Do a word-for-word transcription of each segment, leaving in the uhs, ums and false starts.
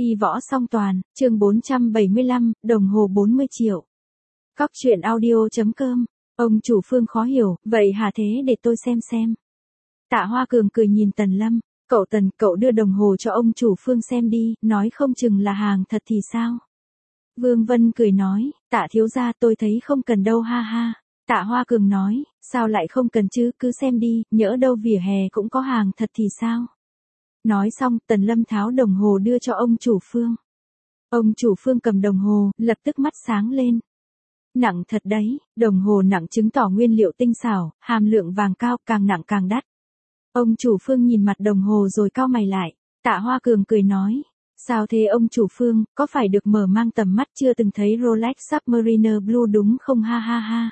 Đi võ song toàn, chương bốn trăm bảy mươi lăm, đồng hồ bốn mươi triệu. Cóc truyện audio.com, ông chủ Phương khó hiểu, vậy hả thế để tôi xem xem. Tạ Hoa Cường cười nhìn Tần Lâm, cậu Tần, cậu đưa đồng hồ cho ông chủ Phương xem đi, nói không chừng là hàng thật thì sao. Vương Vân cười nói, Tạ thiếu gia tôi thấy không cần đâu ha ha. Tạ Hoa Cường nói, sao lại không cần chứ, cứ xem đi, nhỡ đâu vỉa hè cũng có hàng thật thì sao. Nói xong, Tần Lâm tháo đồng hồ đưa cho ông chủ Phương. Ông chủ Phương cầm đồng hồ, lập tức mắt sáng lên. Nặng thật đấy, đồng hồ nặng chứng tỏ nguyên liệu tinh xảo, hàm lượng vàng cao, càng nặng càng đắt. Ông chủ Phương nhìn mặt đồng hồ rồi cau mày lại. Tạ Hoa Cường cười nói, sao thế ông chủ Phương, có phải được mở mang tầm mắt chưa từng thấy Rolex Submariner Blue đúng không ha ha ha.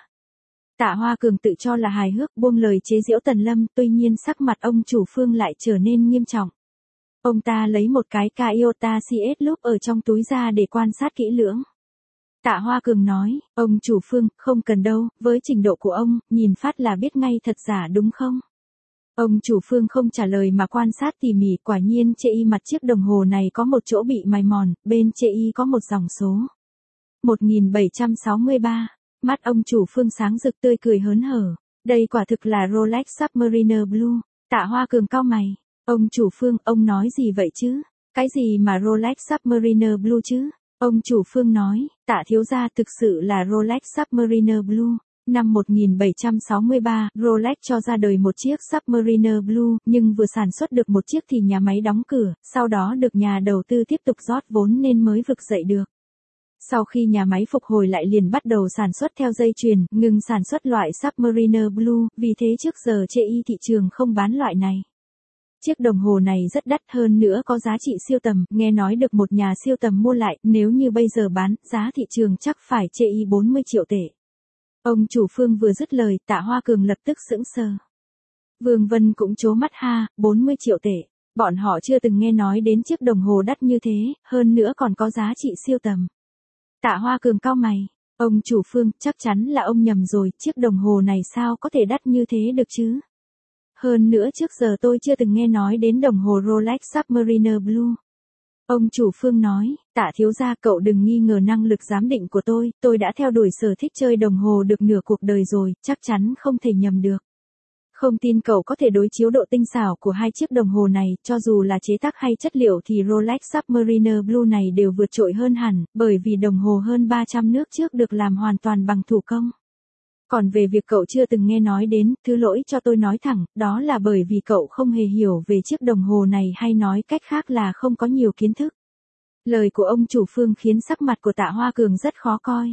Tạ Hoa Cường tự cho là hài hước buông lời chế giễu Tần Lâm, tuy nhiên sắc mặt ông chủ Phương lại trở nên nghiêm trọng. Ông ta lấy một cái Toyota xê ét Loop ở trong túi ra để quan sát kỹ lưỡng. Tạ Hoa Cường nói, ông chủ Phương, không cần đâu, với trình độ của ông, nhìn phát là biết ngay thật giả đúng không? Ông chủ Phương không trả lời mà quan sát tỉ mỉ, quả nhiên chê y mặt chiếc đồng hồ này có một chỗ bị mài mòn, bên chê y có một dòng số. một nghìn bảy trăm sáu mươi ba, mắt ông chủ Phương sáng rực tươi cười hớn hở, đây quả thực là Rolex Submariner Blue. Tạ Hoa Cường cau mày. Ông chủ Phương, ông nói gì vậy chứ? Cái gì mà Rolex Submariner Blue chứ? Ông chủ Phương nói, Tạ thiếu gia thực sự là Rolex Submariner Blue. Năm một nghìn bảy trăm sáu mươi ba, Rolex cho ra đời một chiếc Submariner Blue, nhưng vừa sản xuất được một chiếc thì nhà máy đóng cửa, sau đó được nhà đầu tư tiếp tục rót vốn nên mới vực dậy được. Sau khi nhà máy phục hồi lại liền bắt đầu sản xuất theo dây chuyền, ngừng sản xuất loại Submariner Blue, vì thế trước giờ chê y thị trường không bán loại này. Chiếc đồng hồ này rất đắt hơn nữa có giá trị siêu tầm, nghe nói được một nhà siêu tầm mua lại, nếu như bây giờ bán, giá thị trường chắc phải chê y bốn mươi triệu tệ. Ông chủ Phương vừa dứt lời, Tạ Hoa Cường lập tức sững sờ. Vương Vân cũng trố mắt ha, bốn mươi triệu tệ. Bọn họ chưa từng nghe nói đến chiếc đồng hồ đắt như thế, hơn nữa còn có giá trị siêu tầm. Tạ Hoa Cường cau mày, ông chủ Phương, chắc chắn là ông nhầm rồi, chiếc đồng hồ này sao có thể đắt như thế được chứ? Hơn nữa trước giờ tôi chưa từng nghe nói đến đồng hồ Rolex Submariner Blue. Ông chủ Phương nói, Tạ thiếu gia cậu đừng nghi ngờ năng lực giám định của tôi, tôi đã theo đuổi sở thích chơi đồng hồ được nửa cuộc đời rồi, chắc chắn không thể nhầm được. Không tin cậu có thể đối chiếu độ tinh xảo của hai chiếc đồng hồ này, cho dù là chế tác hay chất liệu thì Rolex Submariner Blue này đều vượt trội hơn hẳn, bởi vì đồng hồ hơn ba trăm nước trước được làm hoàn toàn bằng thủ công. Còn về việc cậu chưa từng nghe nói đến, thứ lỗi cho tôi nói thẳng, đó là bởi vì cậu không hề hiểu về chiếc đồng hồ này hay nói cách khác là không có nhiều kiến thức. Lời của ông chủ Phương khiến sắc mặt của Tạ Hoa Cường rất khó coi.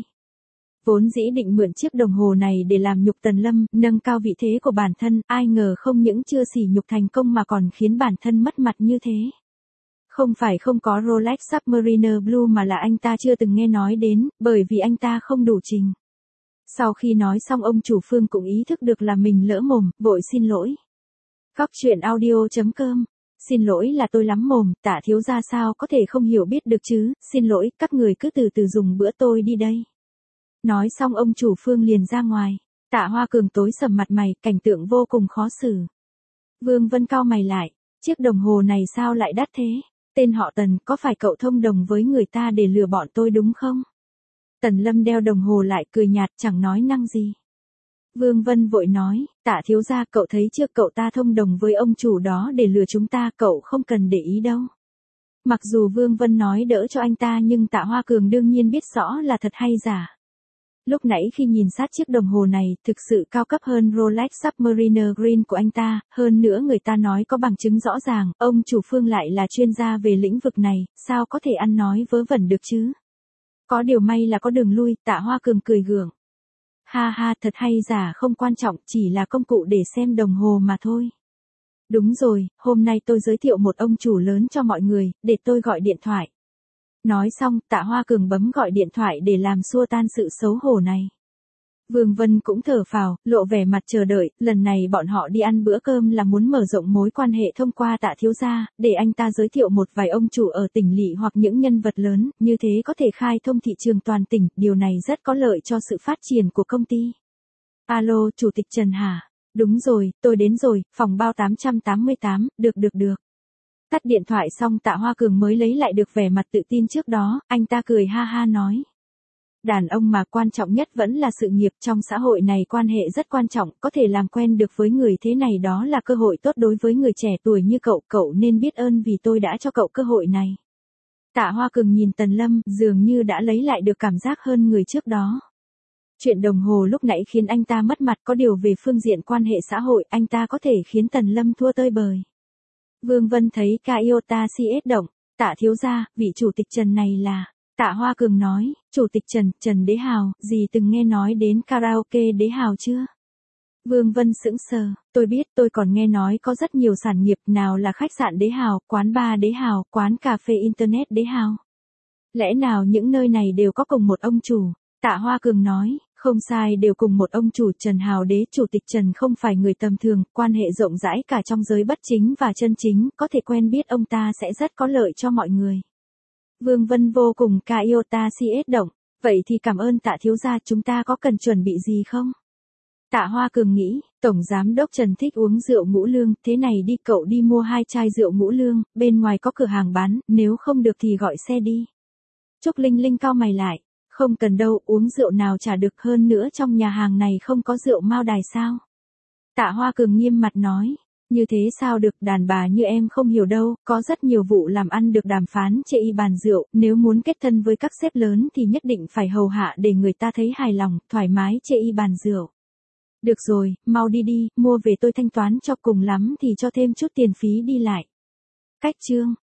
Vốn dĩ định mượn chiếc đồng hồ này để làm nhục Tần Lâm, nâng cao vị thế của bản thân, ai ngờ không những chưa sỉ nhục thành công mà còn khiến bản thân mất mặt như thế. Không phải không có Rolex Submariner Blue mà là anh ta chưa từng nghe nói đến, bởi vì anh ta không đủ trình. Sau khi nói xong ông chủ Phương cũng ý thức được là mình lỡ mồm, vội xin lỗi. Cóc truyện audio.com, xin lỗi là tôi lắm mồm, Tạ thiếu gia sao có thể không hiểu biết được chứ, xin lỗi, các người cứ từ từ dùng bữa tôi đi đây. Nói xong ông chủ Phương liền ra ngoài. Tạ Hoa Cường tối sầm mặt mày, cảnh tượng vô cùng khó xử. Vương Vân cau mày lại, chiếc đồng hồ này sao lại đắt thế? Tên họ Tần, có phải cậu thông đồng với người ta để lừa bọn tôi đúng không? Tần Lâm đeo đồng hồ lại cười nhạt chẳng nói năng gì. Vương Vân vội nói, Tạ thiếu gia cậu thấy chưa, cậu ta thông đồng với ông chủ đó để lừa chúng ta, cậu không cần để ý đâu. Mặc dù Vương Vân nói đỡ cho anh ta nhưng Tạ Hoa Cường đương nhiên biết rõ là thật hay giả. Lúc nãy khi nhìn sát chiếc đồng hồ này, thực sự cao cấp hơn Rolex Submariner Green của anh ta, hơn nữa người ta nói có bằng chứng rõ ràng, ông chủ Phương lại là chuyên gia về lĩnh vực này, sao có thể ăn nói vớ vẩn được chứ? Có điều may là có đường lui, Tạ Hoa Cường cười gượng. Ha ha, thật hay giả không quan trọng, chỉ là công cụ để xem đồng hồ mà thôi. Đúng rồi, hôm nay tôi giới thiệu một ông chủ lớn cho mọi người, để tôi gọi điện thoại. Nói xong, Tạ Hoa Cường bấm gọi điện thoại để làm xua tan sự xấu hổ này. Vương Vân cũng thở phào, lộ vẻ mặt chờ đợi, lần này bọn họ đi ăn bữa cơm là muốn mở rộng mối quan hệ thông qua Tạ thiếu gia, để anh ta giới thiệu một vài ông chủ ở tỉnh lỵ hoặc những nhân vật lớn, như thế có thể khai thông thị trường toàn tỉnh, điều này rất có lợi cho sự phát triển của công ty. Alo, Chủ tịch Trần hả? Đúng rồi, tôi đến rồi, phòng bao tám trăm tám mươi tám, được được được. Tắt điện thoại xong Tạ Hoa Cường mới lấy lại được vẻ mặt tự tin trước đó, anh ta cười ha ha nói. Đàn ông mà quan trọng nhất vẫn là sự nghiệp, trong xã hội này quan hệ rất quan trọng, có thể làm quen được với người thế này đó là cơ hội tốt đối với người trẻ tuổi như cậu, cậu nên biết ơn vì tôi đã cho cậu cơ hội này. Tạ Hoa Cường nhìn Tần Lâm, dường như đã lấy lại được cảm giác hơn người trước đó. Chuyện đồng hồ lúc nãy khiến anh ta mất mặt, có điều về phương diện quan hệ xã hội, anh ta có thể khiến Tần Lâm thua tơi bời. Vương Vân thấy Toyota xê ét động, Tạ thiếu gia, vị chủ tịch Trần này là... Tạ Hoa Cường nói, chủ tịch Trần, Trần Đế Hào, dì từng nghe nói đến karaoke Đế Hào chưa? Vương Vân sững sờ, tôi biết, tôi còn nghe nói có rất nhiều sản nghiệp, nào là khách sạn Đế Hào, quán bar Đế Hào, quán cà phê internet Đế Hào. Lẽ nào những nơi này đều có cùng một ông chủ? Tạ Hoa Cường nói, không sai, đều cùng một ông chủ Trần Hào Đế. Chủ tịch Trần không phải người tầm thường, quan hệ rộng rãi cả trong giới bất chính và chân chính, có thể quen biết ông ta sẽ rất có lợi cho mọi người. Vương Vân vô cùng Toyota xê ét động, vậy thì cảm ơn Tạ thiếu gia, chúng ta có cần chuẩn bị gì không? Tạ Hoa Cường nghĩ, Tổng Giám đốc Trần thích uống rượu ngũ lương, thế này đi, cậu đi mua hai chai rượu ngũ lương, bên ngoài có cửa hàng bán, nếu không được thì gọi xe đi. Trúc Linh Linh cau mày lại, không cần đâu, uống rượu nào chả được, hơn nữa trong nhà hàng này không có rượu Mao Đài sao? Tạ Hoa Cường nghiêm mặt nói. Như thế sao được, đàn bà như em không hiểu đâu, có rất nhiều vụ làm ăn được đàm phán chê y bàn rượu, nếu muốn kết thân với các sếp lớn thì nhất định phải hầu hạ để người ta thấy hài lòng, thoải mái chê y bàn rượu. Được rồi, mau đi đi, mua về tôi thanh toán cho, cùng lắm thì cho thêm chút tiền phí đi lại. Cách chương